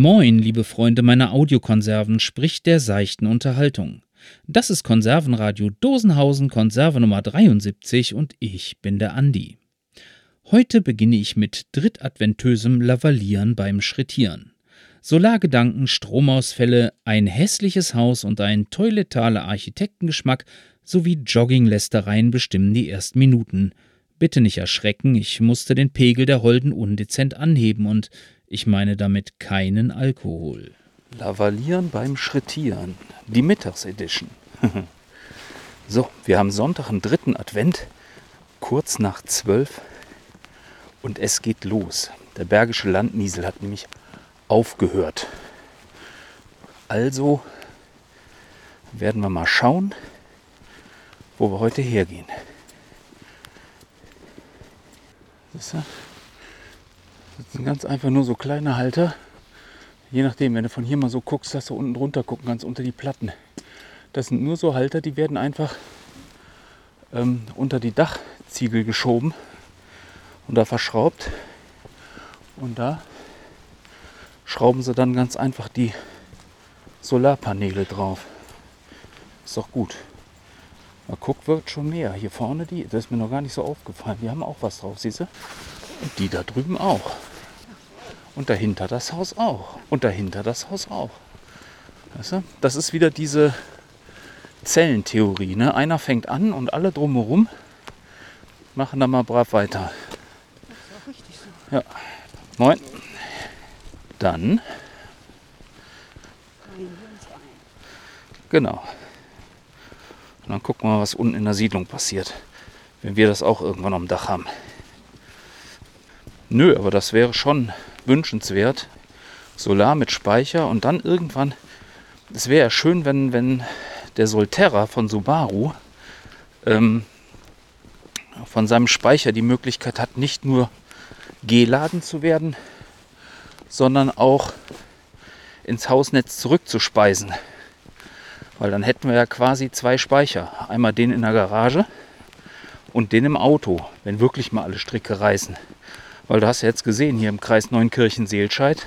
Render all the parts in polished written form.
Moin, liebe Freunde meiner Audiokonserven, spricht der seichten Unterhaltung. Das ist Konservenradio Dosenhausen, Konserve Nummer 73 und ich bin der Andi. Heute beginne ich mit drittadventösem Lavalieren beim Schrittieren. Solargedanken, Stromausfälle, ein hässliches Haus und ein toiletaler Architektengeschmack sowie Jogginglästereien bestimmen die ersten Minuten. Bitte nicht erschrecken, ich musste den Pegel der Holden undezent anheben und ich meine damit keinen Alkohol. Lavalieren beim Schrittieren, die Mittagsedition. So, wir haben Sonntag, den 3. Advent, kurz nach 12 und es geht los. Der Bergische Landniesel hat nämlich aufgehört. Also werden wir mal schauen, wo wir heute hergehen. Das sind ganz einfach nur so kleine Halter. Je nachdem, wenn du von hier mal so guckst, dass du unten drunter gucken kannst, unter die Platten. Das sind nur so Halter, die werden einfach unter die Dachziegel geschoben und da verschraubt. Und da schrauben sie dann ganz einfach die Solarpaneele drauf. Ist doch gut. Mal guck, wird schon mehr. Hier vorne das ist mir noch gar nicht so aufgefallen. Die haben auch was drauf, siehst du? Und die da drüben auch. Und dahinter das Haus auch. Und dahinter das Haus auch. Weißt du? Das ist wieder diese Zellentheorie. Ne? Einer fängt an und alle drumherum machen dann mal brav weiter. Das ist auch richtig so. Ja. Moin. Dann. Genau. Und dann gucken wir mal, was unten in der Siedlung passiert. Wenn wir das auch irgendwann am Dach haben. Nö, aber das wäre schon wünschenswert. Solar mit Speicher und dann irgendwann. Es wäre ja schön, wenn der Solterra von Subaru von seinem Speicher die Möglichkeit hat, nicht nur geladen zu werden, sondern auch ins Hausnetz zurückzuspeisen. Weil dann hätten wir ja quasi 2 Speicher. Einmal den in der Garage und den im Auto, wenn wirklich mal alle Stricke reißen. Weil du hast ja jetzt gesehen, hier im Kreis Neunkirchen-Seelscheid,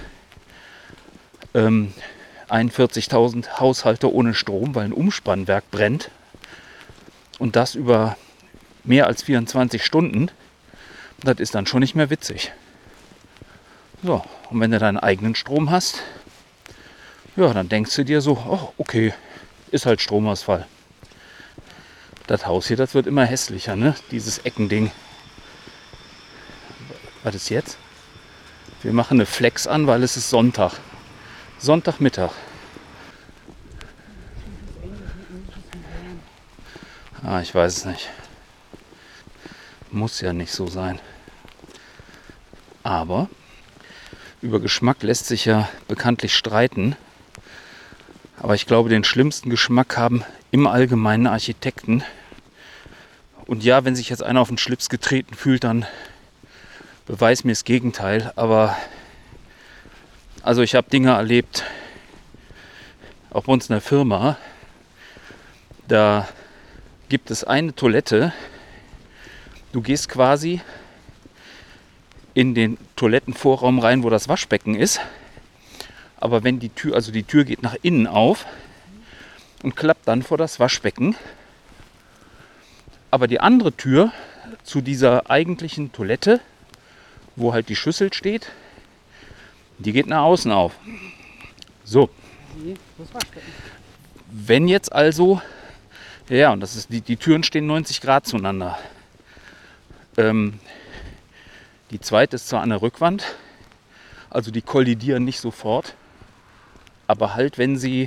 41.000 Haushalte ohne Strom, weil ein Umspannwerk brennt. Und das über mehr als 24 Stunden. Das ist dann schon nicht mehr witzig. So, und wenn du deinen eigenen Strom hast, ja, dann denkst du dir so, oh, okay, ist halt Stromausfall. Das Haus hier, das wird immer hässlicher, ne? Dieses Eckending. Was ist jetzt? Wir machen eine Flex an, weil es ist Sonntag. Sonntagmittag. Ah, ich weiß es nicht. Muss ja nicht so sein. Aber über Geschmack lässt sich ja bekanntlich streiten. Aber ich glaube, den schlimmsten Geschmack haben im Allgemeinen Architekten. Und ja, wenn sich jetzt einer auf den Schlips getreten fühlt, dann beweis mir das Gegenteil. Aber also ich habe Dinge erlebt, auch bei uns in der Firma. Da gibt es eine Toilette. Du gehst quasi in den Toilettenvorraum rein, wo das Waschbecken ist. Aber wenn die Tür geht nach innen auf und klappt dann vor das Waschbecken. Aber die andere Tür zu dieser eigentlichen Toilette, wo halt die Schüssel steht, die geht nach außen auf. So. Wenn jetzt also, ja, und das ist die Türen stehen 90 Grad zueinander. Die zweite ist zwar an der Rückwand, also die kollidieren nicht sofort, aber halt wenn die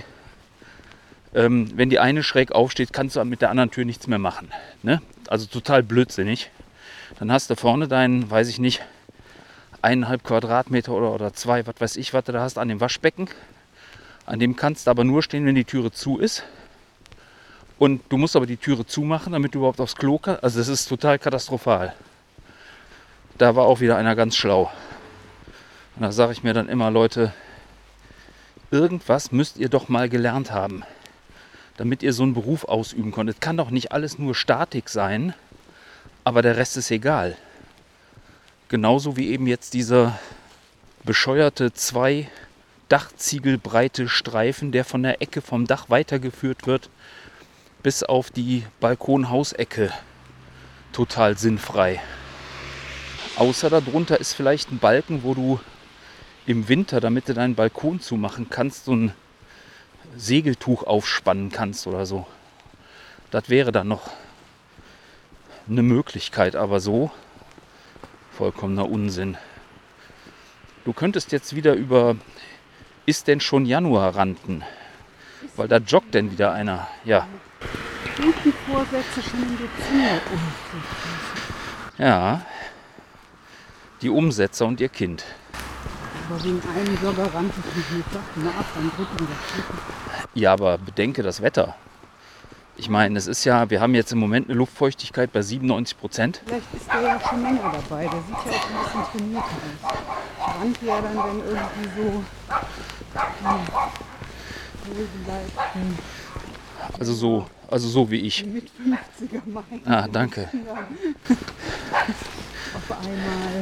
eine schräg aufsteht, kannst du mit der anderen Tür nichts mehr machen. Ne? Also total blödsinnig. Dann hast du vorne deinen, weiß ich nicht, 1,5 Quadratmeter oder 2, was weiß ich, was du da hast an dem Waschbecken. An dem kannst du aber nur stehen, wenn die Türe zu ist. Und du musst aber die Türe zumachen, damit du überhaupt aufs Klo kannst. Also das ist total katastrophal. Da war auch wieder einer ganz schlau. Und da sage ich mir dann immer, Leute, irgendwas müsst ihr doch mal gelernt haben, damit ihr so einen Beruf ausüben könnt. Es kann doch nicht alles nur Statik sein, aber der Rest ist egal. Genauso wie eben jetzt dieser bescheuerte 2 dachziegelbreite Streifen, der von der Ecke vom Dach weitergeführt wird, bis auf die Balkonhausecke total sinnfrei. Außer darunter ist vielleicht ein Balken, wo du im Winter, damit du deinen Balkon zumachen kannst, so ein Segeltuch aufspannen kannst oder so. Das wäre dann noch eine Möglichkeit, aber so vollkommener Unsinn. Du könntest jetzt wieder über ist denn schon Januar ranten, weil da joggt denn wieder einer. Ja. Und die Vorsätze schon im Dezember umsetzen. Ja, die Umsetzer und ihr Kind. Aber wegen einem Jogger rannte ich mich nicht. Sag mal ab, dann drücken wir. Ja, aber bedenke das Wetter. Ich meine, es ist ja, wir haben jetzt im Moment eine Luftfeuchtigkeit bei 97%. Vielleicht ist der ja schon länger dabei. Der sieht ja auch ein bisschen trainiert aus. Ich rannte ja dann, wenn irgendwie so wohlbeleibten Also so wie ich. mit 50er meinen. Ah, danke. Auf einmal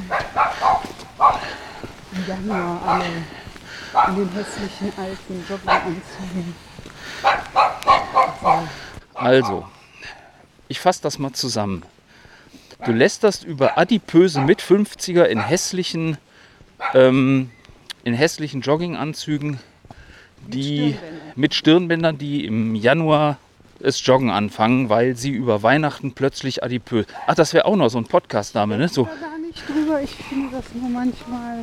im Januar alle in den hässlichen alten Jogginganzügen. Also, ich fasse das mal zusammen. Du lästerst über adipöse Mit-50er in hässlichen Jogginganzügen, die mit Stirnbändern, die im Januar das Joggen anfangen, weil sie über Weihnachten plötzlich adipös. Ach, das wäre auch noch so ein Podcast-Name, ne? So. Ich da gar nicht drüber. Ich finde das nur manchmal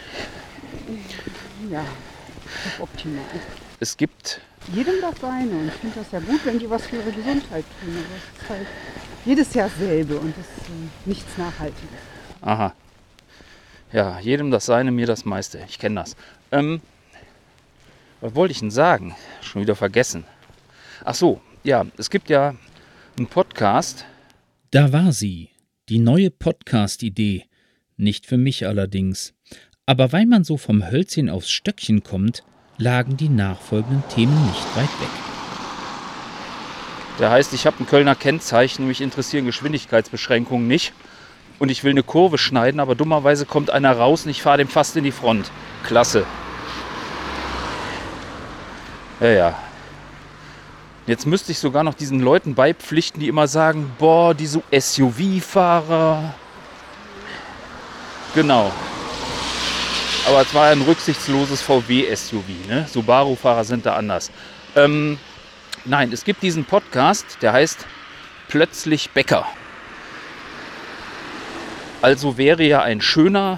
optimal. Es gibt Jedem das seine. Und ich finde das ja gut, wenn die was für ihre Gesundheit tun. Aber es ist halt jedes Jahr dasselbe und es ist nichts Nachhaltiges. Aha. Ja, jedem das seine, mir das meiste. Ich kenne das. Was wollte ich denn sagen? Schon wieder vergessen. Ach so, ja, es gibt ja einen Podcast. Da war sie, die neue Podcast-Idee. Nicht für mich allerdings. Aber weil man so vom Hölzchen aufs Stöckchen kommt, lagen die nachfolgenden Themen nicht weit weg. Der heißt, ich habe ein Kölner Kennzeichen, mich interessieren Geschwindigkeitsbeschränkungen nicht. Und ich will eine Kurve schneiden, aber dummerweise kommt einer raus und ich fahre dem fast in die Front. Klasse. Ja. Jetzt müsste ich sogar noch diesen Leuten beipflichten, die immer sagen, boah, diese SUV-Fahrer. Genau. Aber es war ein rücksichtsloses VW-SUV. Ne? Subaru-Fahrer sind da anders. Nein, es gibt diesen Podcast, der heißt Plötzlich Bäcker. Also wäre ja ein schöner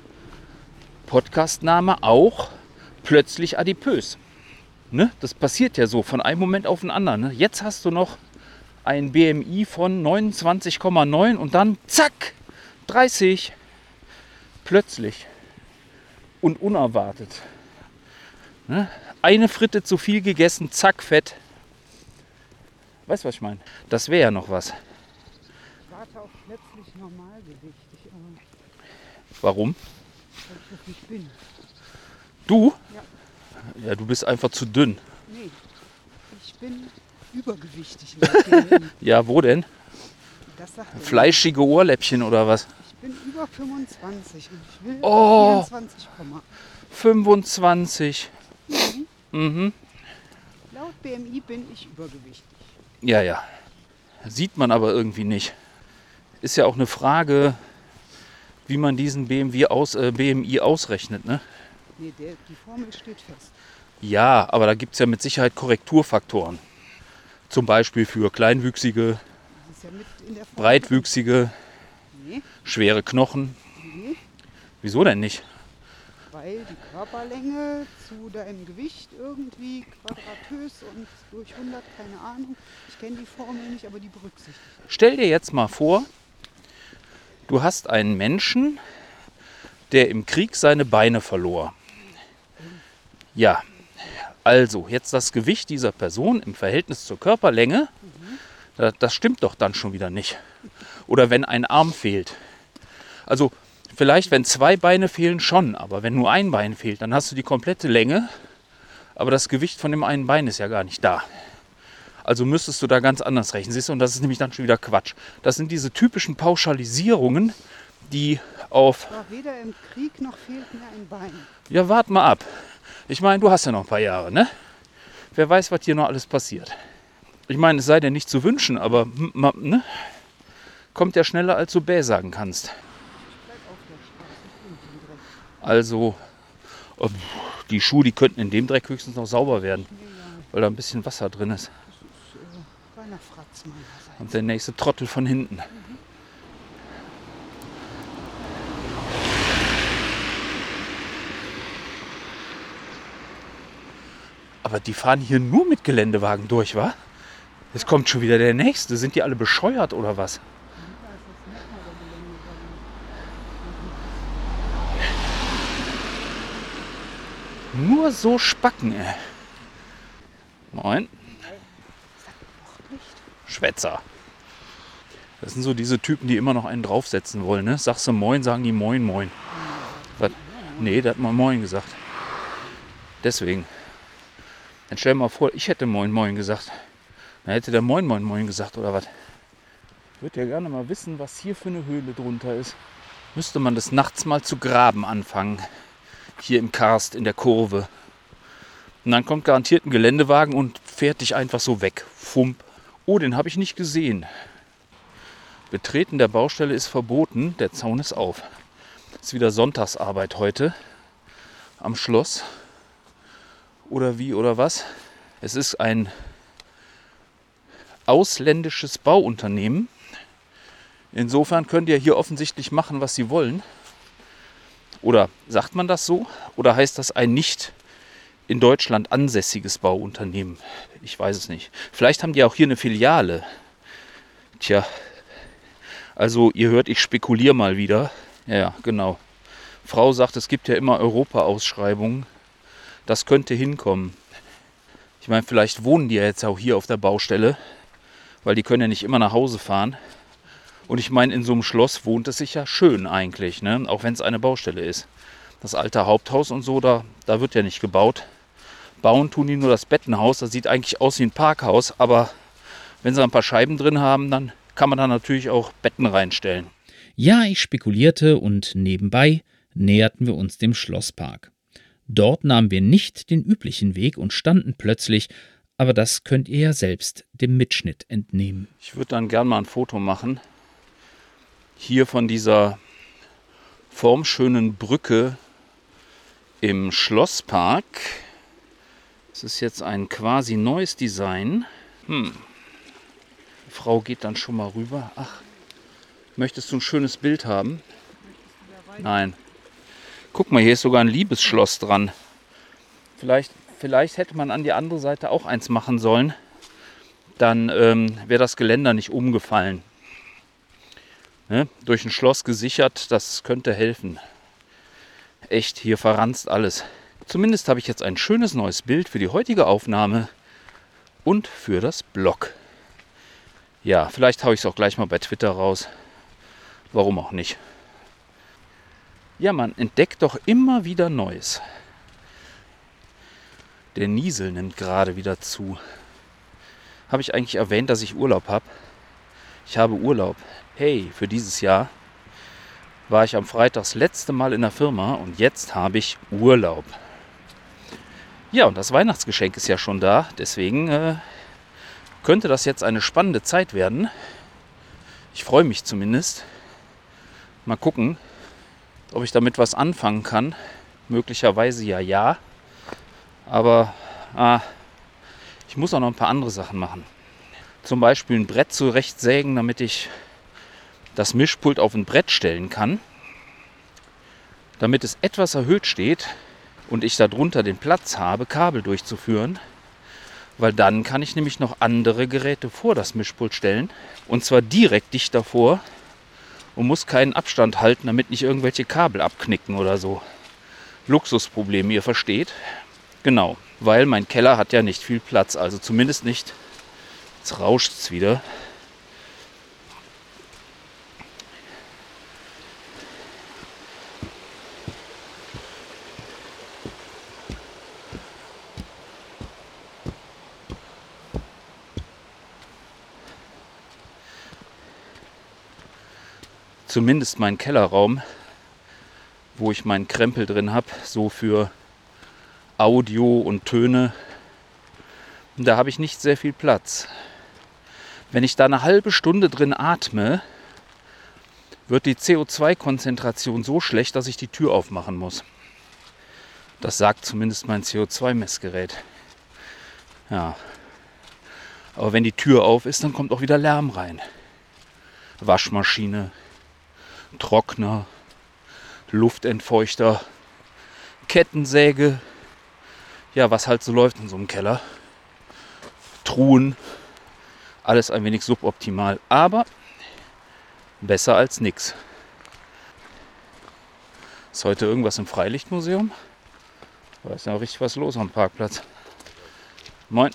Podcastname auch Plötzlich adipös. Ne? Das passiert ja so von einem Moment auf den anderen. Ne? Jetzt hast du noch ein BMI von 29,9 und dann zack, 30. Plötzlich. Und unerwartet. Ne? Eine Fritte zu viel gegessen, zack, Fett. Weißt du, was ich meine? Das wäre ja noch was. Ich warte auf plötzlich normalgewichtig, aber Warum? weil ich das nicht bin. Du? Ja. Ja, du bist einfach zu dünn. Nee, ich bin übergewichtig. laut dem. Ja, wo denn? Das sagt er. Fleischige Ohrläppchen oder was? Ich bin über 25 und ich will Oh. 24 kommen. 25. Mhm. Laut BMI bin ich übergewichtig. Ja. Sieht man aber irgendwie nicht. Ist ja auch eine Frage, wie man diesen BMI ausrechnet, ne? Nee, die Formel steht fest. Ja, aber da gibt es ja mit Sicherheit Korrekturfaktoren. Zum Beispiel für Kleinwüchsige, Das ist ja mit in der Formel. Breitwüchsige, Nee, schwere Knochen. nee, Wieso denn nicht? weil die Körperlänge zu deinem Gewicht irgendwie quadratös und durch 100, keine Ahnung. Ich kenne die Formel nicht, aber die berücksichtigt. Stell dir jetzt mal vor, du hast einen Menschen, der im Krieg seine Beine verlor. Ja, also jetzt das Gewicht dieser Person im Verhältnis zur Körperlänge, das stimmt doch dann schon wieder nicht. Oder wenn ein Arm fehlt. Also vielleicht, wenn 2 Beine fehlen, schon, aber wenn nur ein Bein fehlt, dann hast du die komplette Länge, aber das Gewicht von dem einen Bein ist ja gar nicht da. Also müsstest du da ganz anders rechnen. Siehst du, und das ist nämlich dann schon wieder Quatsch. Das sind diese typischen Pauschalisierungen, die auf... War weder im Krieg noch fehlt mir ein Bein. Ja, wart mal ab. Ich meine, du hast ja noch ein paar Jahre, ne? Wer weiß, was hier noch alles passiert. Ich meine, es sei dir nicht zu wünschen, aber ne? Kommt ja schneller, als du bäh sagen kannst. Also, die Schuhe, die könnten in dem Dreck höchstens noch sauber werden, weil da ein bisschen Wasser drin ist. Kleiner Fratz meinerseits. Und der nächste Trottel von hinten. Aber die fahren hier nur mit Geländewagen durch, wa? Jetzt kommt schon wieder der nächste. Sind die alle bescheuert oder was? Nur so Spacken, ey. Moin. Schwätzer. Das sind so diese Typen, die immer noch einen draufsetzen wollen, ne? Sagst du Moin, sagen die Moin, Moin. Was? Nee, der hat mal Moin gesagt. Deswegen. Dann stell dir mal vor, ich hätte Moin, Moin gesagt. Dann hätte der Moin, Moin, Moin gesagt, oder was? Ich würde ja gerne mal wissen, was hier für eine Höhle drunter ist. Müsste man des Nachts mal zu graben anfangen. Hier im Karst, in der Kurve. Und dann kommt garantiert ein Geländewagen und fährt dich einfach so weg. Fump. Oh, den habe ich nicht gesehen. Betreten der Baustelle ist verboten. Der Zaun ist auf. Ist wieder Sonntagsarbeit heute. Am Schloss. Oder wie oder was? Es ist ein ausländisches Bauunternehmen. Insofern könnt ihr hier offensichtlich machen, was sie wollen. Oder sagt man das so? Oder heißt das ein nicht in Deutschland ansässiges Bauunternehmen? Ich weiß es nicht. Vielleicht haben die auch hier eine Filiale. Tja, also ihr hört, ich spekuliere mal wieder. Ja, genau. Frau sagt, es gibt ja immer Europa-Ausschreibungen. Das könnte hinkommen. Ich meine, vielleicht wohnen die ja jetzt auch hier auf der Baustelle, weil die können ja nicht immer nach Hause fahren. Und ich meine, in so einem Schloss wohnt es sich ja schön eigentlich, ne? Auch wenn es eine Baustelle ist. Das alte Haupthaus und so, da wird ja nicht gebaut. Bauen tun die nur das Bettenhaus, das sieht eigentlich aus wie ein Parkhaus, aber wenn sie ein paar Scheiben drin haben, dann kann man da natürlich auch Betten reinstellen. Ja, ich spekulierte und nebenbei näherten wir uns dem Schlosspark. Dort nahmen wir nicht den üblichen Weg und standen plötzlich, aber das könnt ihr ja selbst dem Mitschnitt entnehmen. Ich würde dann gern mal ein Foto machen. Hier von dieser formschönen Brücke im Schlosspark. Es ist jetzt ein quasi neues Design. Die Frau geht dann schon mal rüber. Ach, möchtest du ein schönes Bild haben? Nein. Guck mal, hier ist sogar ein Liebesschloss dran. Vielleicht hätte man an die andere Seite auch eins machen sollen. Dann wäre das Geländer nicht umgefallen. Ne? Durch ein Schloss gesichert, das könnte helfen. Echt, hier verranzt alles. Zumindest habe ich jetzt ein schönes neues Bild für die heutige Aufnahme und für das Blog. Ja, vielleicht haue ich es auch gleich mal bei Twitter raus. Warum auch nicht? Ja, man entdeckt doch immer wieder Neues. Der Niesel nimmt gerade wieder zu. Habe ich eigentlich erwähnt, dass ich Urlaub habe? Ich habe Urlaub. Hey, für dieses Jahr war ich am Freitag das letzte Mal in der Firma und jetzt habe ich Urlaub. Ja, und das Weihnachtsgeschenk ist ja schon da, deswegen könnte das jetzt eine spannende Zeit werden. Ich freue mich zumindest. Mal gucken, ob ich damit was anfangen kann. Möglicherweise ja. Aber ich muss auch noch ein paar andere Sachen machen. Zum Beispiel ein Brett zurechtsägen, damit ich das Mischpult auf ein Brett stellen kann. Damit es etwas erhöht steht und ich darunter den Platz habe, Kabel durchzuführen. Weil dann kann ich nämlich noch andere Geräte vor das Mischpult stellen. Und zwar direkt dicht davor. Und muss keinen Abstand halten, damit nicht irgendwelche Kabel abknicken oder so. Luxusproblem, ihr versteht. Genau, weil mein Keller hat ja nicht viel Platz, also zumindest nicht. Jetzt rauscht es wieder. Zumindest mein Kellerraum, wo ich meinen Krempel drin habe, so für Audio und Töne. Und da habe ich nicht sehr viel Platz. Wenn ich da eine halbe Stunde drin atme, wird die CO2-Konzentration so schlecht, dass ich die Tür aufmachen muss. Das sagt zumindest mein CO2-Messgerät. Ja. Aber wenn die Tür auf ist, dann kommt auch wieder Lärm rein. Waschmaschine, Trockner, Luftentfeuchter, Kettensäge. Ja, was halt so läuft in so einem Keller. Truhen. Alles ein wenig suboptimal. Aber besser als nix. Ist heute irgendwas im Freilichtmuseum? Da ist ja richtig was los am Parkplatz. Moin.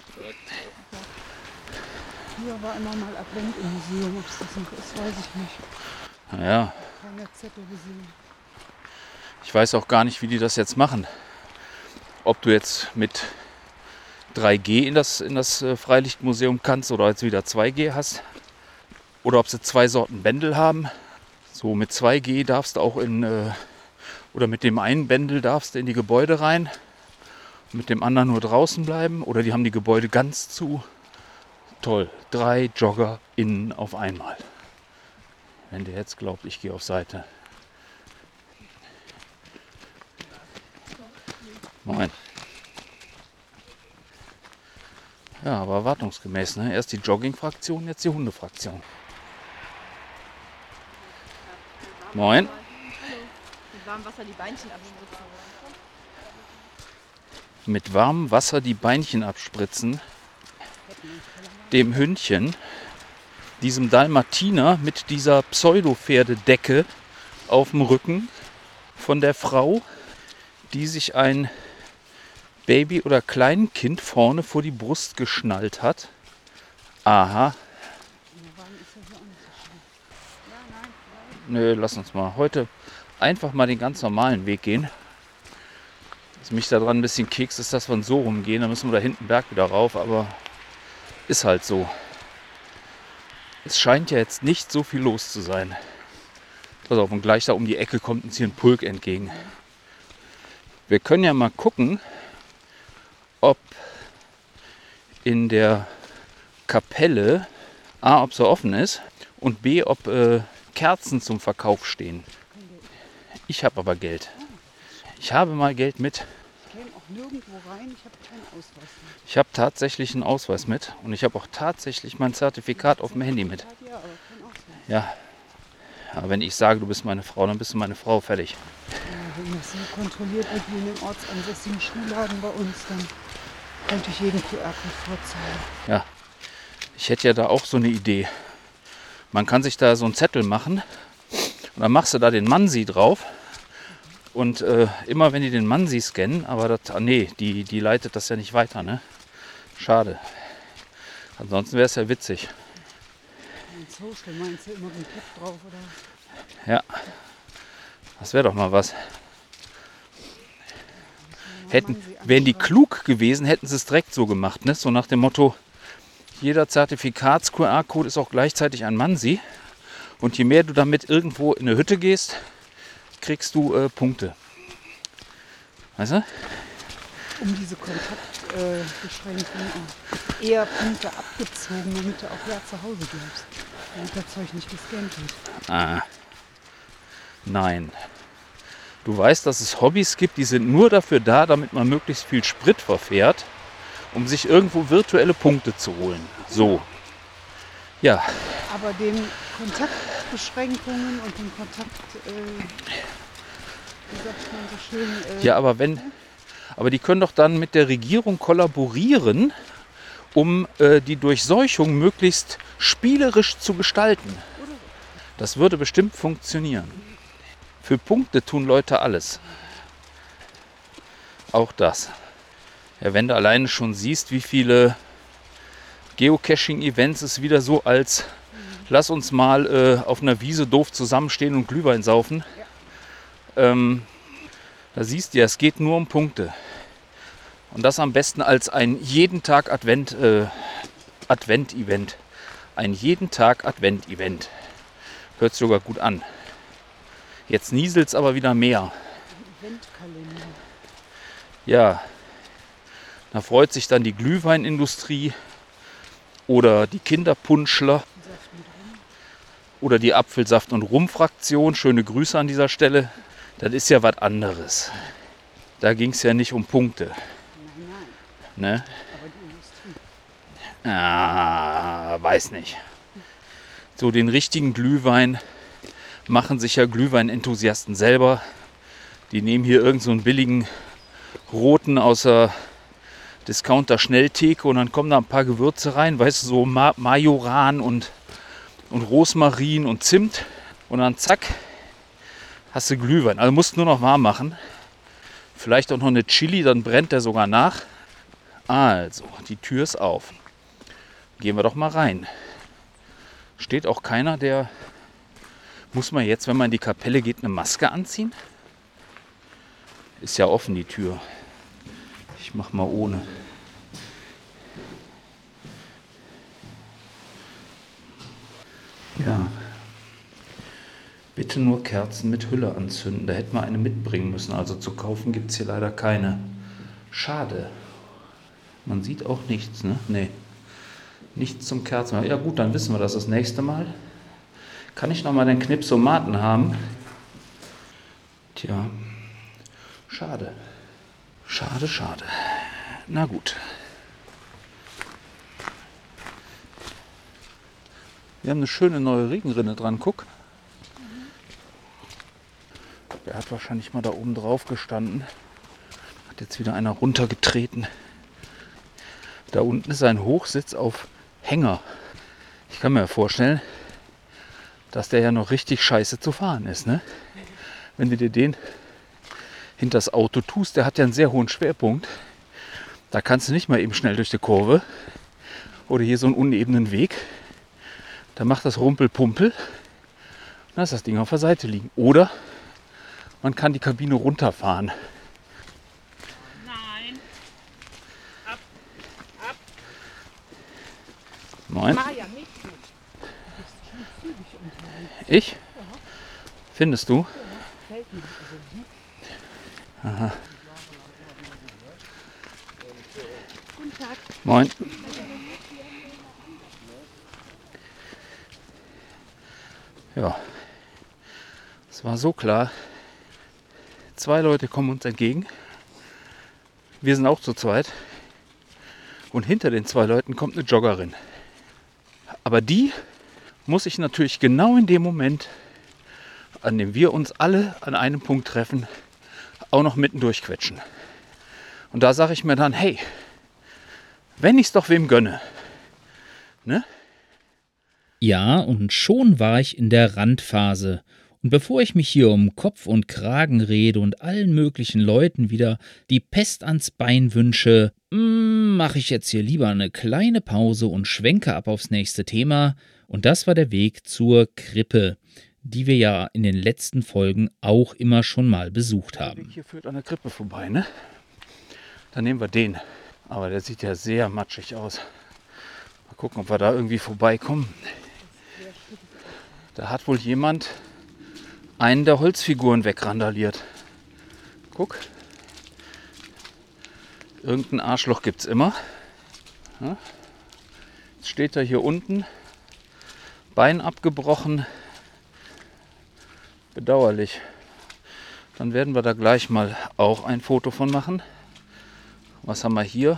Früher war immer mal Advent im Museum. Ob es das noch ist, weiß ich nicht. Naja, Keine Zettel gesehen. ich weiß auch gar nicht, wie die das jetzt machen. Ob du jetzt mit 3G in das Freilichtmuseum kannst oder jetzt wieder 2G hast. Oder ob sie 2 Sorten Bändel haben. So mit 2G darfst du auch oder mit dem einen Bändel darfst du in die Gebäude rein. Mit dem anderen nur draußen bleiben. Oder die haben die Gebäude ganz zu. Toll, 3 Jogger innen auf einmal. Wenn der jetzt glaubt, ich gehe auf Seite. Moin. Ja, aber erwartungsgemäß, ne? Erst die Jogging-Fraktion, jetzt die Hundefraktion. Moin. Mit warmem Wasser die Beinchen abspritzen. Mit warmem Wasser die Beinchen abspritzen. Dem Hündchen, diesem Dalmatiner mit dieser Pseudo-Pferdedecke auf dem Rücken von der Frau, die sich ein Baby oder Kleinkind vorne vor die Brust geschnallt hat. Aha. Nö, lass uns mal heute einfach mal den ganz normalen Weg gehen. Was mich daran ein bisschen keks ist, dass wir so rumgehen. Dann müssen wir da hinten Berg wieder rauf, aber ist halt so. Es scheint ja jetzt nicht so viel los zu sein. Pass auf, und gleich da um die Ecke kommt uns hier ein Pulk entgegen. Wir können ja mal gucken, ob in der Kapelle A, ob sie offen ist und B, ob Kerzen zum Verkauf stehen. Ich habe aber Geld. Ich habe mal Geld mit. Ich käme auch nirgendwo rein, ich habe keinen Ausweis mehr. Ich habe tatsächlich einen Ausweis mit und ich habe auch tatsächlich mein Zertifikat auf dem Handy mit. Ja, aber kein Ausweis. Ja. Aber wenn ich sage, du bist meine Frau, dann bist du meine Frau, fertig. Ja, wenn das so kontrolliert wird wie in dem ortsansässigen Schuhladen bei uns, dann könnte ich jeden QR-Code vorzeigen. Ja. Ich hätte ja da auch so eine Idee. Man kann sich da so einen Zettel machen und dann machst du da den Mansi drauf. Und immer wenn die den Mansi scannen, aber die leitet das ja nicht weiter, ne? Schade. Ansonsten wäre es ja witzig. Ein Social, meinst du immer mit Pep drauf oder was? Ja. Das wäre doch mal was. Wären die klug gewesen, hätten sie es direkt so gemacht, ne? So nach dem Motto, jeder Zertifikats-QR-Code ist auch gleichzeitig ein Mansi. Und je mehr du damit irgendwo in eine Hütte gehst, kriegst du Punkte. Weißt du? Um diese Kontaktbeschränkung eher Punkte abgezogen, damit du auch ja zu Hause bleibst. Damit das Zeug nicht gescannt wird. Ah. Nein. Du weißt, dass es Hobbys gibt, die sind nur dafür da, damit man möglichst viel Sprit verfährt, um sich irgendwo virtuelle Punkte zu holen. So. Ja. Aber den Kontaktbeschränkungen und den Kontakt, wie sagt man so schön? Ja, aber die können doch dann mit der Regierung kollaborieren, um die Durchseuchung möglichst spielerisch zu gestalten. Das würde bestimmt funktionieren. Für Punkte tun Leute alles. Auch das. Ja, wenn du alleine schon siehst, wie viele Geocaching-Events es wieder so als lass uns mal auf einer Wiese doof zusammenstehen und Glühwein saufen. Da siehst du ja, es geht nur um Punkte. Und das am besten als ein jeden Tag Advent-Event. Ein jeden Tag Advent-Event. Hört sich sogar gut an. Jetzt nieselt es aber wieder mehr. Eventkalender. Ja, Da freut sich dann die Glühweinindustrie oder die Kinderpunschler oder die Apfelsaft- und Rum-Fraktion. Schöne Grüße an dieser Stelle. Das ist ja was anderes. Da ging es ja nicht um Punkte. Ne? Weiß nicht. So den richtigen Glühwein machen sich ja Glühweinenthusiasten selber. Die nehmen hier irgend so einen billigen roten aus der Discounter-Schnelltheke und dann kommen da ein paar Gewürze rein, weißt du, so Majoran und Rosmarin und Zimt und dann zack, hast du Glühwein. Also musst nur noch warm machen. Vielleicht auch noch eine Chili, dann brennt der sogar nach. Also, die Tür ist auf. Gehen wir doch mal rein. Steht auch keiner, der... Muss man jetzt, wenn man in die Kapelle geht, eine Maske anziehen? Ist ja offen, die Tür. Ich mach mal ohne. Ja. Bitte nur Kerzen mit Hülle anzünden. Da hätten wir eine mitbringen müssen. Also zu kaufen gibt es hier leider keine. Schade. Man sieht auch nichts, ne? Nee. Nichts zum Kerzen. Ja gut, dann wissen wir das nächste Mal. Kann ich noch mal den Knipsomaten haben? Tja. Schade. Schade, schade. Na gut. Wir haben eine schöne neue Regenrinne dran, guck. Der hat wahrscheinlich mal da oben drauf gestanden. Hat jetzt wieder einer runtergetreten. Da unten ist ein Hochsitz auf Hänger. Ich kann mir ja vorstellen, dass der ja noch richtig scheiße zu fahren ist, ne? Wenn du dir den hinters Auto tust, der hat ja einen sehr hohen Schwerpunkt. Da kannst du nicht mal eben schnell durch die Kurve oder hier so einen unebenen Weg. Da macht das Rumpel-Pumpel. Dann ist das Ding auf der Seite liegen. Oder man kann die Kabine runterfahren. Nein. Ab. Moin. Maja, nicht. Ich? Findest du? Aha. Guten Tag. Moin. Ja, es war so klar. 2 Leute kommen uns entgegen. Wir sind auch zu zweit. Und hinter den 2 Leuten kommt eine Joggerin. Aber die muss ich natürlich genau in dem Moment, an dem wir uns alle an einem Punkt treffen, auch noch mitten durchquetschen. Und da sage ich mir dann, hey, wenn ich es doch wem gönne, ne? Ja, und schon war ich in der Randphase. Und bevor ich mich hier um Kopf und Kragen rede und allen möglichen Leuten wieder die Pest ans Bein wünsche, mache ich jetzt hier lieber eine kleine Pause und schwenke ab aufs nächste Thema. Und das war der Weg zur Krippe, die wir ja in den letzten Folgen auch immer schon mal besucht Der Weg haben. hier führt an der Krippe vorbei, ne? Dann nehmen wir den. Aber der sieht ja sehr matschig aus. Mal gucken, ob wir da irgendwie vorbeikommen. Da hat wohl jemand einen der Holzfiguren wegrandaliert. Guck. Irgendein Arschloch gibt's immer. Ja. Jetzt steht er hier unten. Bein abgebrochen. Bedauerlich. Dann werden wir da gleich mal auch ein Foto von machen. Was haben wir hier?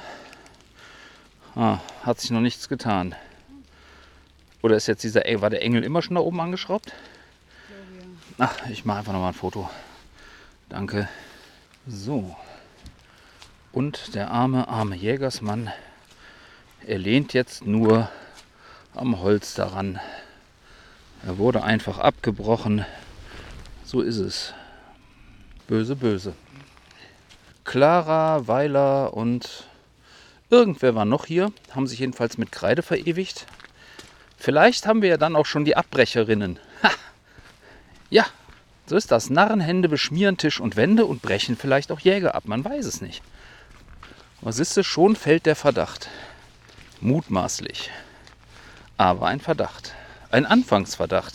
Hat sich noch nichts getan. Oder ist jetzt war der Engel immer schon da oben angeschraubt? Ach, ich mache einfach noch mal ein Foto. Danke. So. Und der arme Jägersmann, er lehnt jetzt nur am Holz daran. Er wurde einfach abgebrochen. So ist es. Böse, böse. Clara, Weiler und irgendwer war noch hier, haben sich jedenfalls mit Kreide verewigt. Vielleicht haben wir ja dann auch schon die Abbrecherinnen. Ha! Ja, so ist das. Narrenhände beschmieren Tisch und Wände und brechen vielleicht auch Jäger ab. Man weiß es nicht. Aber siehst du, schon fällt der Verdacht. Mutmaßlich. Aber ein Verdacht. Ein Anfangsverdacht.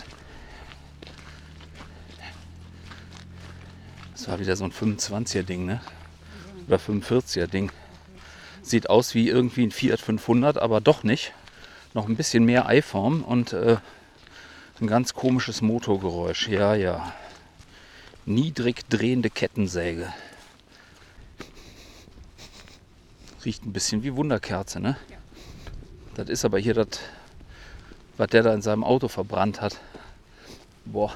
Das war wieder so ein 25er-Ding, ne? Oder 45er-Ding. Sieht aus wie irgendwie ein Fiat 500, aber doch nicht. Noch ein bisschen mehr Eiform und ein ganz komisches Motorgeräusch. Ja, ja. Niedrig drehende Kettensäge. Riecht ein bisschen wie Wunderkerze, ne? Ja. Das ist aber hier das, was der da in seinem Auto verbrannt hat. Boah.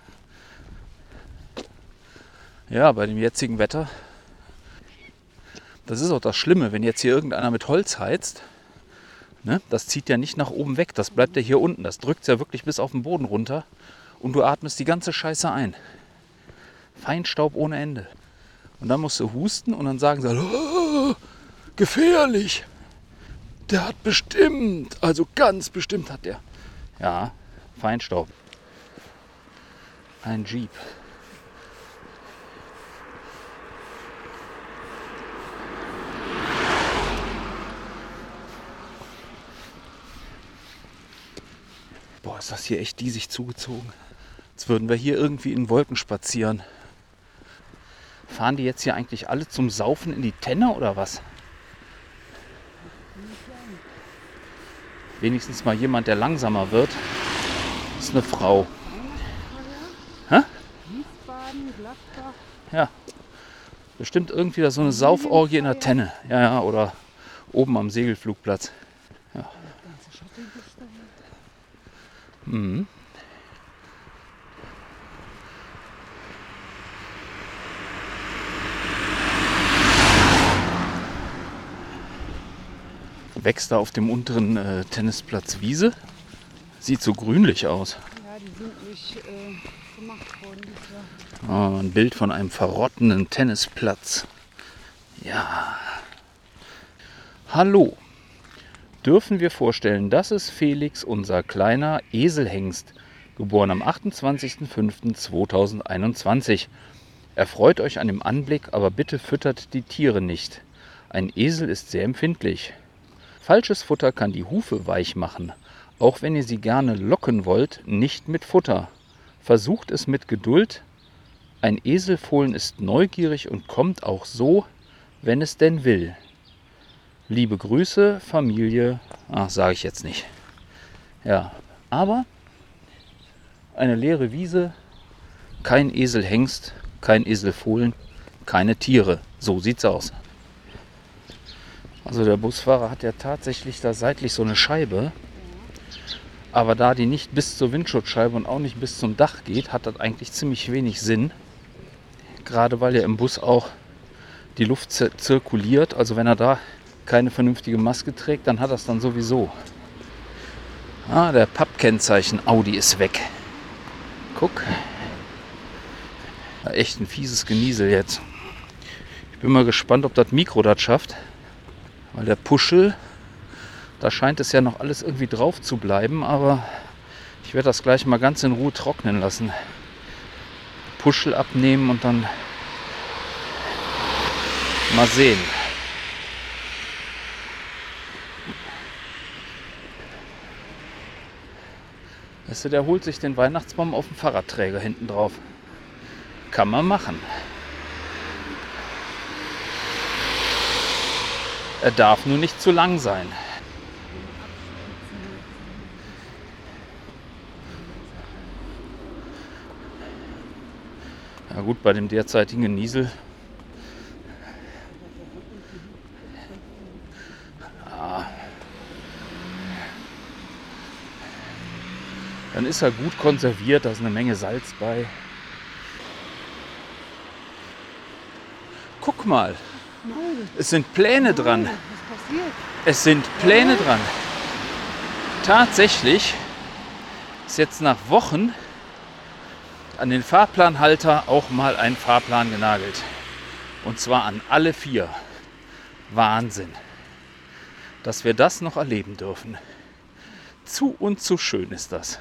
Ja, bei dem jetzigen Wetter. Das ist auch das Schlimme, wenn jetzt hier irgendeiner mit Holz heizt. Ne? Das zieht ja nicht nach oben weg, das bleibt ja hier unten. Das drückt ja wirklich bis auf den Boden runter. Und du atmest die ganze Scheiße ein. Feinstaub ohne Ende. Und dann musst du husten und dann sagen sie, oh, gefährlich. Der hat bestimmt, also ganz bestimmt hat der. Ja, Feinstaub. Ein Jeep. Boah, ist das hier echt diesig zugezogen. Jetzt würden wir hier irgendwie in Wolken spazieren. Fahren die jetzt hier eigentlich alle zum Saufen in die Tenne oder was? Wenigstens mal jemand, der langsamer wird. Das ist eine Frau. Hä? Wiesbaden, Gladbach. Ja. Bestimmt irgendwie da so eine Sauforgie in der Tenne. Ja, ja, oder oben am Segelflugplatz. Ja. Mhm. Wächst da auf dem unteren Tennisplatz Wiese. Sieht so grünlich aus. Ja, die sind nicht gemacht worden dieses Jahr. Oh, ein Bild von einem verrottenden Tennisplatz. Ja. Hallo. Dürfen wir vorstellen, das ist Felix, unser kleiner Eselhengst, geboren am 28.05.2021. Erfreut euch an dem Anblick, aber bitte füttert die Tiere nicht. Ein Esel ist sehr empfindlich. Falsches Futter kann die Hufe weich machen. Auch wenn ihr sie gerne locken wollt, nicht mit Futter. Versucht es mit Geduld. Ein Eselfohlen ist neugierig und kommt auch so, wenn es denn will. Liebe Grüße, Familie. Ach, sage ich jetzt nicht. Ja, aber eine leere Wiese, kein Eselhengst, kein Eselfohlen, keine Tiere. So sieht's aus. Also der Busfahrer hat ja tatsächlich da seitlich so eine Scheibe. Aber da die nicht bis zur Windschutzscheibe und auch nicht bis zum Dach geht, hat das eigentlich ziemlich wenig Sinn. Gerade weil ja im Bus auch die Luft zirkuliert. Also wenn er da keine vernünftige Maske trägt, dann hat er es dann sowieso. Ah, der Pappkennzeichen Audi ist weg. Guck. Ja, echt ein fieses Geniesel jetzt. Ich bin mal gespannt, ob das Mikro das schafft. Weil der Puschel, da scheint es ja noch alles irgendwie drauf zu bleiben, aber ich werde das gleich mal ganz in Ruhe trocknen lassen. Puschel abnehmen und dann mal sehen. Weißt du, der holt sich den Weihnachtsbaum auf dem Fahrradträger hinten drauf. Kann man machen. Er darf nur nicht zu lang sein. Ja gut, bei dem derzeitigen Geniesel. Ja. Dann ist er gut konserviert, da ist eine Menge Salz bei. Guck mal. Es sind Pläne dran. Was passiert? Es sind Pläne dran. Tatsächlich ist jetzt nach Wochen an den Fahrplanhalter auch mal ein Fahrplan genagelt. Und zwar an alle 4. Wahnsinn, dass wir das noch erleben dürfen. Zu und zu schön ist das.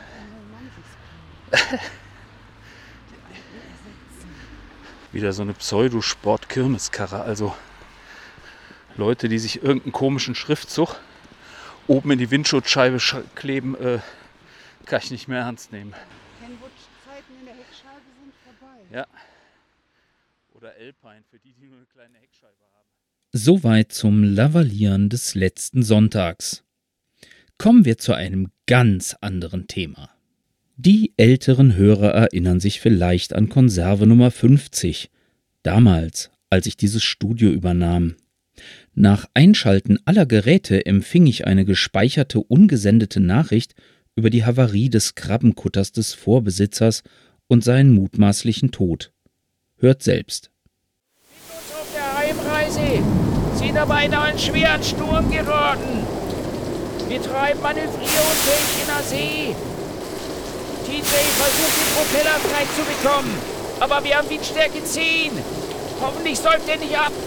Wieder so eine Pseudosport-Kirmeskarre. Also Leute, die sich irgendeinen komischen Schriftzug oben in die Windschutzscheibe kleben, kann ich nicht mehr ernst nehmen. Kenwood-Zeiten in der Heckscheibe sind vorbei. Ja. Oder Alpine, für die, die nur eine kleine Heckscheibe haben. Soweit zum Lavalieren des letzten Sonntags. Kommen wir zu einem ganz anderen Thema. Die älteren Hörer erinnern sich vielleicht an Konserve Nummer 50, damals, als ich dieses Studio übernahm. Nach Einschalten aller Geräte empfing ich eine gespeicherte, ungesendete Nachricht über die Havarie des Krabbenkutters des Vorbesitzers und seinen mutmaßlichen Tod. Hört selbst. Auf der Heimreise sind aber in einen schweren Sturm geraten. Wir treiben manövrierunfähig in der See. TJ versucht den Propeller frei zu bekommen, aber wir haben Windstärke 10. Hoffentlich säuft er nicht ab.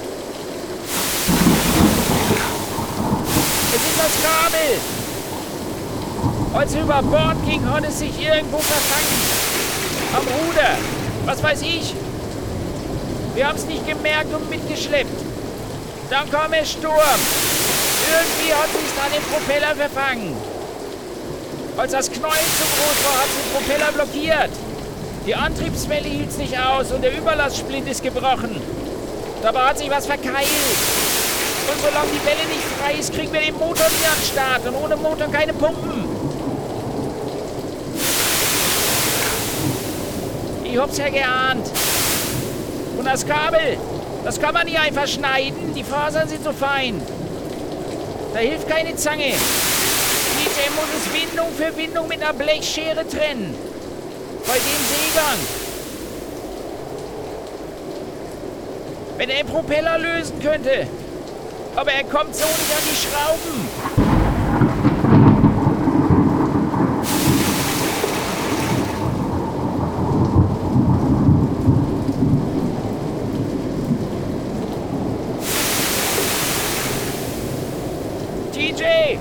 Es ist das Kabel. Als er über Bord ging, hat es sich irgendwo verfangen. Am Ruder. Was weiß ich. Wir haben es nicht gemerkt und mitgeschleppt. Dann kam der Sturm. Irgendwie hat sich's an dem Propeller verfangen. Als das Knäuel zu groß war, hat es den Propeller blockiert. Die Antriebswelle hielt's nicht aus und der Überlastsplint ist gebrochen. Dabei hat sich was verkeilt. Und solange die Welle nicht frei ist, kriegen wir den Motor nicht an den Start. Und ohne Motor keine Pumpen. Ich hab's ja geahnt. Und das Kabel, das kann man nicht einfach schneiden. Die Fasern sind so fein. Da hilft keine Zange. DJ muss es Windung für Windung mit einer Blechschere trennen. Bei dem Seegang. Wenn er den Propeller lösen könnte. Aber er kommt so nicht an die Schrauben. TJ!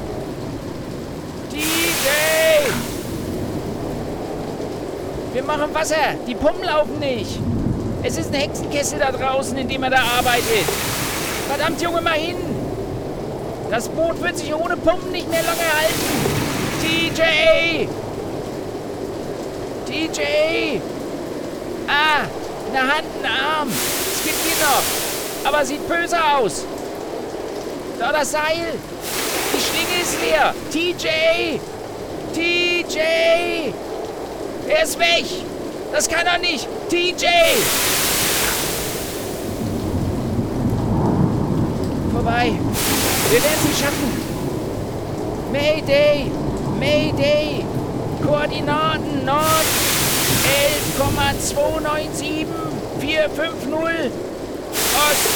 Wir machen Wasser. Die Pumpen laufen nicht. Es ist ein Hexenkessel da draußen, in dem er da arbeitet. Verdammt, Junge, mal hin. Das Boot wird sich ohne Pumpen nicht mehr lange halten. TJ! TJ! Ah, eine Hand, ein Arm. Es gibt hier noch. Aber sieht böse aus. Da das Seil. Die Schlinge ist leer. TJ! TJ! Er ist weg! Das kann er nicht! TJ! Vorbei! Wir werden sie schaffen! Mayday! Mayday! Koordinaten Nord 11,297 450 Ost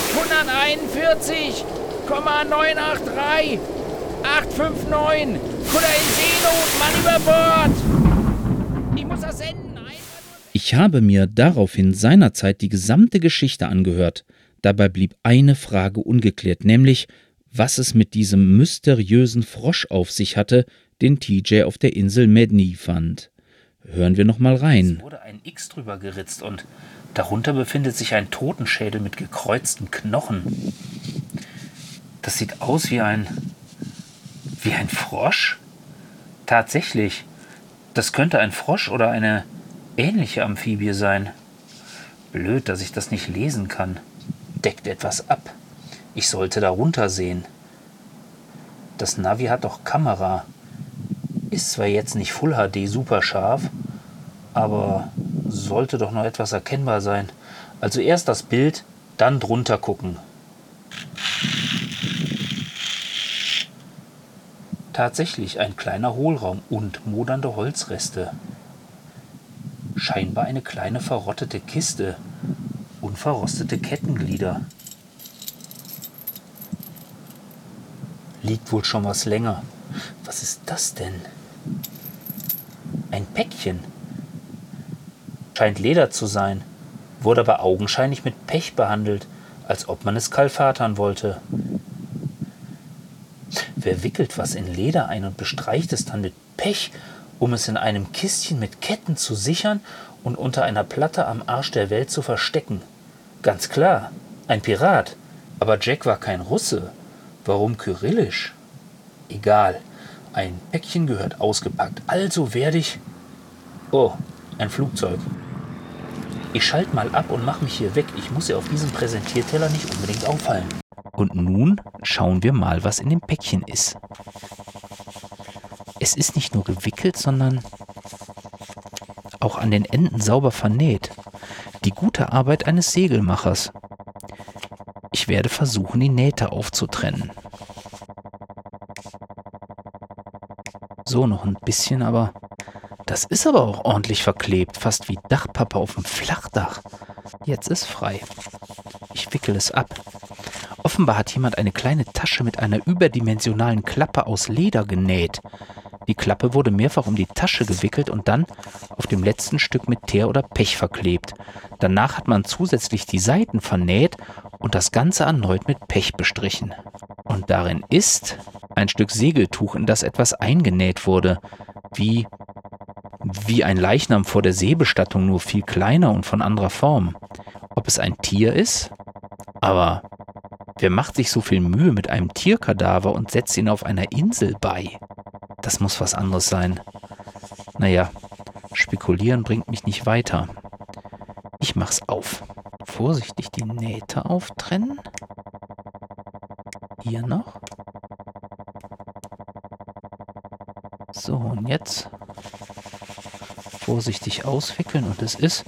141,983 859 Kutter in Seenot, Mann über Bord! Ich muss das senden. Ich habe mir daraufhin seinerzeit die gesamte Geschichte angehört. Dabei blieb eine Frage ungeklärt, nämlich, was es mit diesem mysteriösen Frosch auf sich hatte, den TJ auf der Insel Medni fand. Hören wir noch mal rein. Es wurde ein X drüber geritzt und darunter befindet sich ein Totenschädel mit gekreuzten Knochen. Das sieht aus wie ein Frosch? Tatsächlich. Das könnte ein Frosch oder eine ähnliche Amphibie sein. Blöd, dass ich das nicht lesen kann. Deckt etwas ab. Ich sollte da runter sehen. Das Navi hat doch Kamera. Ist zwar jetzt nicht Full HD super scharf, aber sollte doch noch etwas erkennbar sein. Also erst das Bild, dann drunter gucken. Tatsächlich ein kleiner Hohlraum und modernde Holzreste. Scheinbar eine kleine verrottete Kiste. Unverrostete Kettenglieder. Liegt wohl schon was länger. Was ist das denn? Ein Päckchen. Scheint Leder zu sein, wurde aber augenscheinlich mit Pech behandelt, als ob man es kalfatern wollte. Wer wickelt was in Leder ein und bestreicht es dann mit Pech, um es in einem Kistchen mit Ketten zu sichern und unter einer Platte am Arsch der Welt zu verstecken? Ganz klar, ein Pirat. Aber Jack war kein Russe. Warum kyrillisch? Egal, ein Päckchen gehört ausgepackt. Also werde ich... Oh, ein Flugzeug. Ich schalte mal ab und mache mich hier weg. Ich muss ja auf diesem Präsentierteller nicht unbedingt auffallen. Und nun schauen wir mal, was in dem Päckchen ist. Es ist nicht nur gewickelt, sondern auch an den Enden sauber vernäht. Die gute Arbeit eines Segelmachers. Ich werde versuchen, die Nähte aufzutrennen. So, noch ein bisschen, aber das ist aber auch ordentlich verklebt, fast wie Dachpappe auf dem Flachdach. Jetzt ist frei. Ich wickel es ab. Offenbar hat jemand eine kleine Tasche mit einer überdimensionalen Klappe aus Leder genäht. Die Klappe wurde mehrfach um die Tasche gewickelt und dann auf dem letzten Stück mit Teer oder Pech verklebt. Danach hat man zusätzlich die Seiten vernäht und das Ganze erneut mit Pech bestrichen. Und darin ist ein Stück Segeltuch, in das etwas eingenäht wurde, wie ein Leichnam vor der Seebestattung, nur viel kleiner und von anderer Form. Ob es ein Tier ist? Aber wer macht sich so viel Mühe mit einem Tierkadaver und setzt ihn auf einer Insel bei? Das muss was anderes sein. Naja, spekulieren bringt mich nicht weiter. Ich mach's auf. Vorsichtig die Nähte auftrennen. Hier noch. So, und jetzt vorsichtig auswickeln und es ist,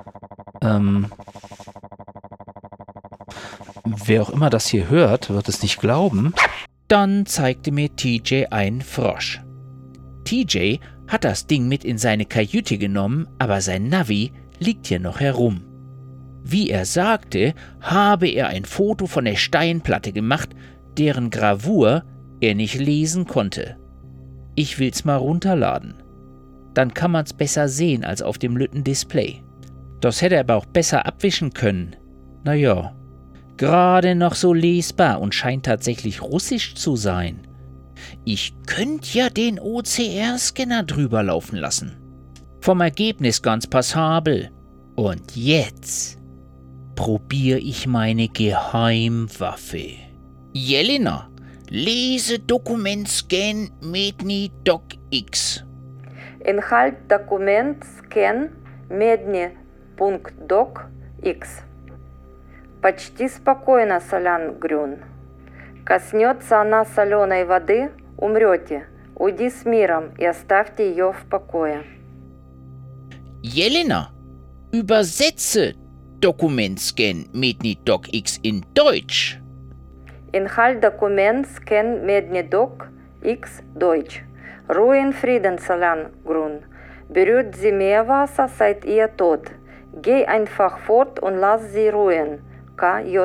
wer auch immer das hier hört, wird es nicht glauben. Dann zeigte mir TJ einen Frosch. TJ hat das Ding mit in seine Kajüte genommen, aber sein Navi liegt hier noch herum. Wie er sagte, habe er ein Foto von der Steinplatte gemacht, deren Gravur er nicht lesen konnte. Ich will's mal runterladen. Dann kann man's besser sehen als auf dem lütten Display. Das hätte er aber auch besser abwischen können. Naja, gerade noch so lesbar und scheint tatsächlich russisch zu sein. Ich könnte ja den OCR-Scanner drüber laufen lassen. Vom Ergebnis ganz passabel. Und jetzt probiere ich meine Geheimwaffe. Jelena, lese Dokumentscan Medni Doc X. Inhalt Dokument Scan Medni.doc X. Почти спокойно, Солян Грюн. Коснется она соленой воды, умрете. Уйди с миром и оставьте ее в покое. Jelena, übersetze Dokumentscan Medni Doc X in Deutsch. Inhalt Dokument Scan Medni Doc X Deutsch. Ruhe in Frieden, Solan Grun. Berührt sie Meerwasser, seid ihr tot. Geh einfach fort und lass sie ruhen. KJ.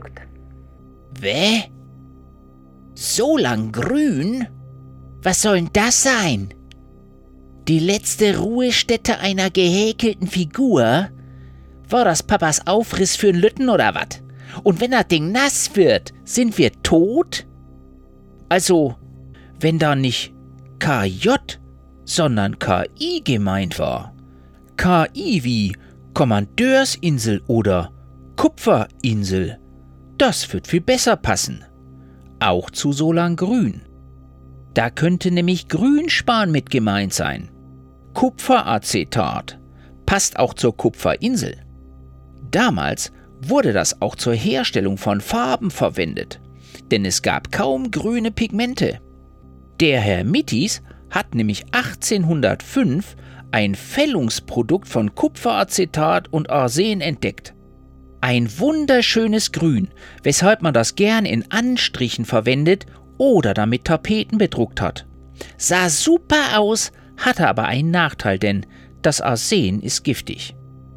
Wä? So lang grün? Was soll denn das sein? Die letzte Ruhestätte einer gehäkelten Figur? War das Papas Aufriss für 'n Lütten oder wat? Und wenn das Ding nass wird, sind wir tot? Also, wenn da nicht KJ, sondern KI gemeint war. KI wie Kommandeursinsel oder Kupferinsel. Das wird viel besser passen. Auch zu Solangrün. Da könnte nämlich Grünspan mit gemeint sein. Kupferacetat passt auch zur Kupferinsel. Damals wurde das auch zur Herstellung von Farben verwendet, denn es gab kaum grüne Pigmente. Der Herr Mittis hat nämlich 1805 ein Fällungsprodukt von Kupferacetat und Arsen entdeckt. Ein wunderschönes Grün, weshalb man das gern in Anstrichen verwendet oder damit Tapeten bedruckt hat. Sah super aus, hatte aber einen Nachteil, denn das Arsen ist giftig.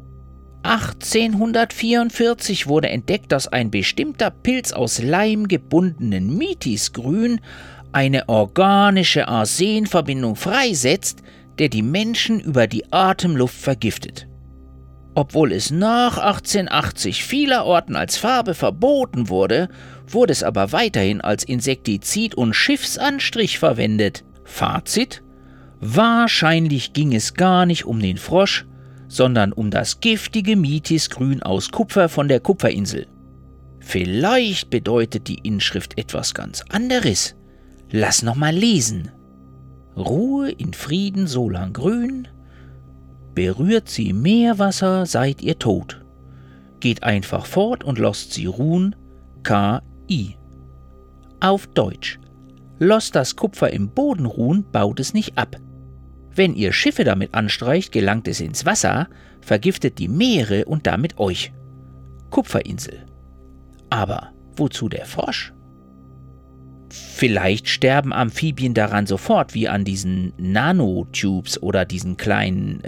1844 wurde entdeckt, dass ein bestimmter Pilz aus Leim gebundenen Mittisgrün eine organische Arsenverbindung freisetzt, der die Menschen über die Atemluft vergiftet. Obwohl es nach 1880 vielerorten als Farbe verboten wurde, wurde es aber weiterhin als Insektizid und Schiffsanstrich verwendet. Fazit: Wahrscheinlich ging es gar nicht um den Frosch, sondern um das giftige Mittisgrün aus Kupfer von der Kupferinsel. Vielleicht bedeutet die Inschrift etwas ganz anderes. Lass noch mal lesen. Ruhe in Frieden, Solangrün. Berührt sie Meerwasser, seid ihr tot. Geht einfach fort und lasst sie ruhen. KJ. I. Auf Deutsch. Lasst das Kupfer im Boden ruhen, baut es nicht ab. Wenn ihr Schiffe damit anstreicht, gelangt es ins Wasser, vergiftet die Meere und damit euch. Kupferinsel. Aber wozu der Frosch? Vielleicht sterben Amphibien daran sofort, wie an diesen Nanotubes oder diesen kleinen,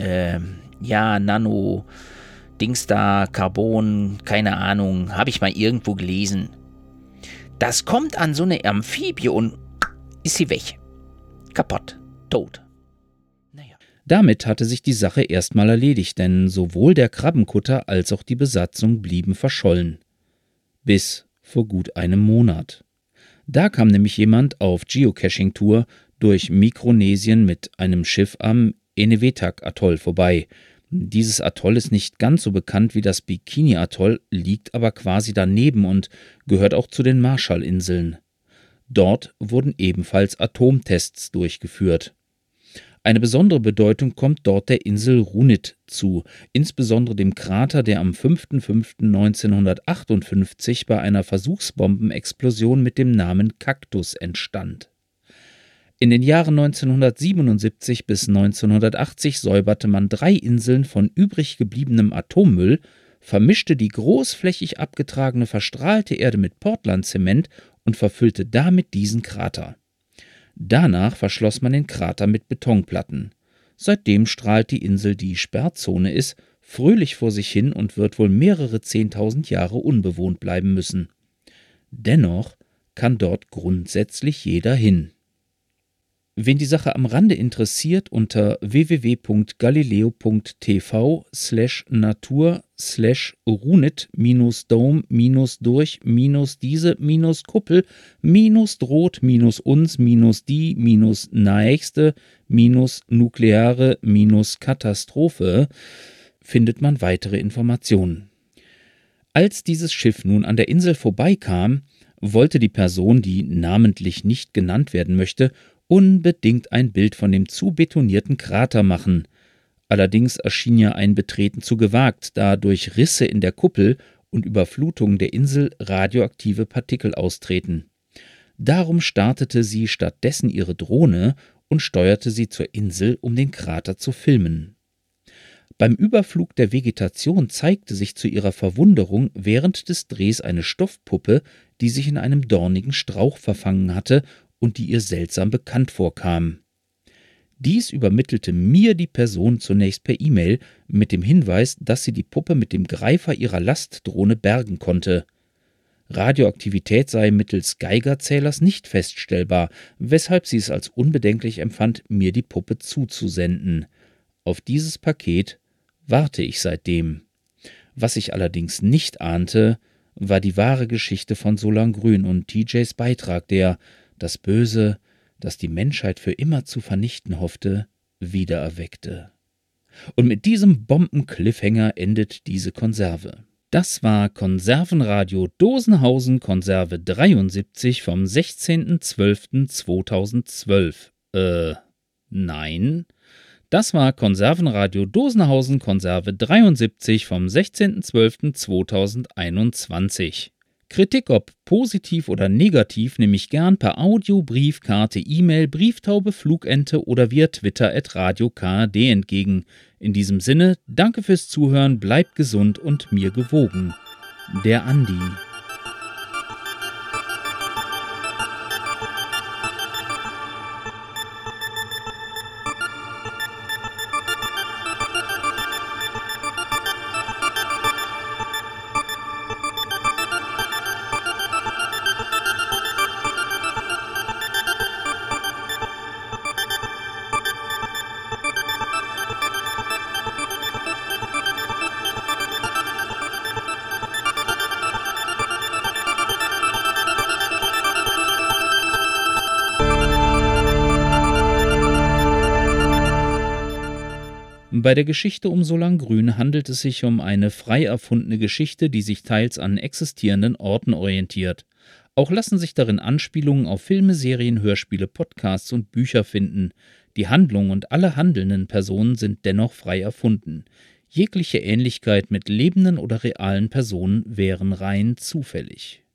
Nano-Dings da, Carbon, keine Ahnung, habe ich mal irgendwo gelesen. Das kommt an so eine Amphibie und ist sie weg. Kaputt. Tot. Naja. Damit hatte sich die Sache erstmal erledigt, denn sowohl der Krabbenkutter als auch die Besatzung blieben verschollen. Bis vor gut einem Monat. Da kam nämlich jemand auf Geocaching-Tour durch Mikronesien mit einem Schiff am Enewetak-Atoll vorbei. Dieses Atoll ist nicht ganz so bekannt wie das Bikini-Atoll, liegt aber quasi daneben und gehört auch zu den Marshallinseln. Dort wurden ebenfalls Atomtests durchgeführt. Eine besondere Bedeutung kommt dort der Insel Runit zu, insbesondere dem Krater, der am 5.5.1958 bei einer Versuchsbombenexplosion mit dem Namen Kaktus entstand. In den Jahren 1977 bis 1980 säuberte man 3 Inseln von übrig gebliebenem Atommüll, vermischte die großflächig abgetragene verstrahlte Erde mit Portlandzement und verfüllte damit diesen Krater. Danach verschloss man den Krater mit Betonplatten. Seitdem strahlt die Insel, die Sperrzone ist, fröhlich vor sich hin und wird wohl mehrere 10.000 Jahre unbewohnt bleiben müssen. Dennoch kann dort grundsätzlich jeder hin. Wen die Sache am Rande interessiert, unter www.galileo.tv/natur/diese-dome-durch-diese-kuppel-dort-diese-nukleare-Katastrophe findet man weitere Informationen. Als dieses Schiff nun an der Insel vorbeikam, wollte die Person, die namentlich nicht genannt werden möchte, unbedingt ein Bild von dem zu betonierten Krater machen. Allerdings erschien ja ein Betreten zu gewagt, da durch Risse in der Kuppel und Überflutungen der Insel radioaktive Partikel austreten. Darum startete sie stattdessen ihre Drohne und steuerte sie zur Insel, um den Krater zu filmen. Beim Überflug der Vegetation zeigte sich zu ihrer Verwunderung während des Drehs eine Stoffpuppe, die sich in einem dornigen Strauch verfangen hatte und die ihr seltsam bekannt vorkam. Dies übermittelte mir die Person zunächst per E-Mail mit dem Hinweis, dass sie die Puppe mit dem Greifer ihrer Lastdrohne bergen konnte. Radioaktivität sei mittels Geigerzählers nicht feststellbar, weshalb sie es als unbedenklich empfand, mir die Puppe zuzusenden. Auf dieses Paket warte ich seitdem. Was ich allerdings nicht ahnte, war die wahre Geschichte von Solangrün und TJs Beitrag, der das Böse, das die Menschheit für immer zu vernichten hoffte, wiedererweckte. Und mit diesem Bomben-Cliffhanger endet diese Konserve. Das war Konservenradio Dosenhausen Konserve 73 vom 16.12.2012. Nein. Das war Konservenradio Dosenhausen Konserve 73 vom 16.12.2021. Kritik, ob positiv oder negativ, nehme ich gern per Audio, Briefkarte, E-Mail, Brieftaube, Flugente oder via Twitter @Radio-KRD entgegen. In diesem Sinne, danke fürs Zuhören, bleibt gesund und mir gewogen. Der Andi. Bei der Geschichte um Solangrün handelt es sich um eine frei erfundene Geschichte, die sich teils an existierenden Orten orientiert. Auch lassen sich darin Anspielungen auf Filme, Serien, Hörspiele, Podcasts und Bücher finden. Die Handlung und alle handelnden Personen sind dennoch frei erfunden. Jegliche Ähnlichkeit mit lebenden oder realen Personen wären rein zufällig.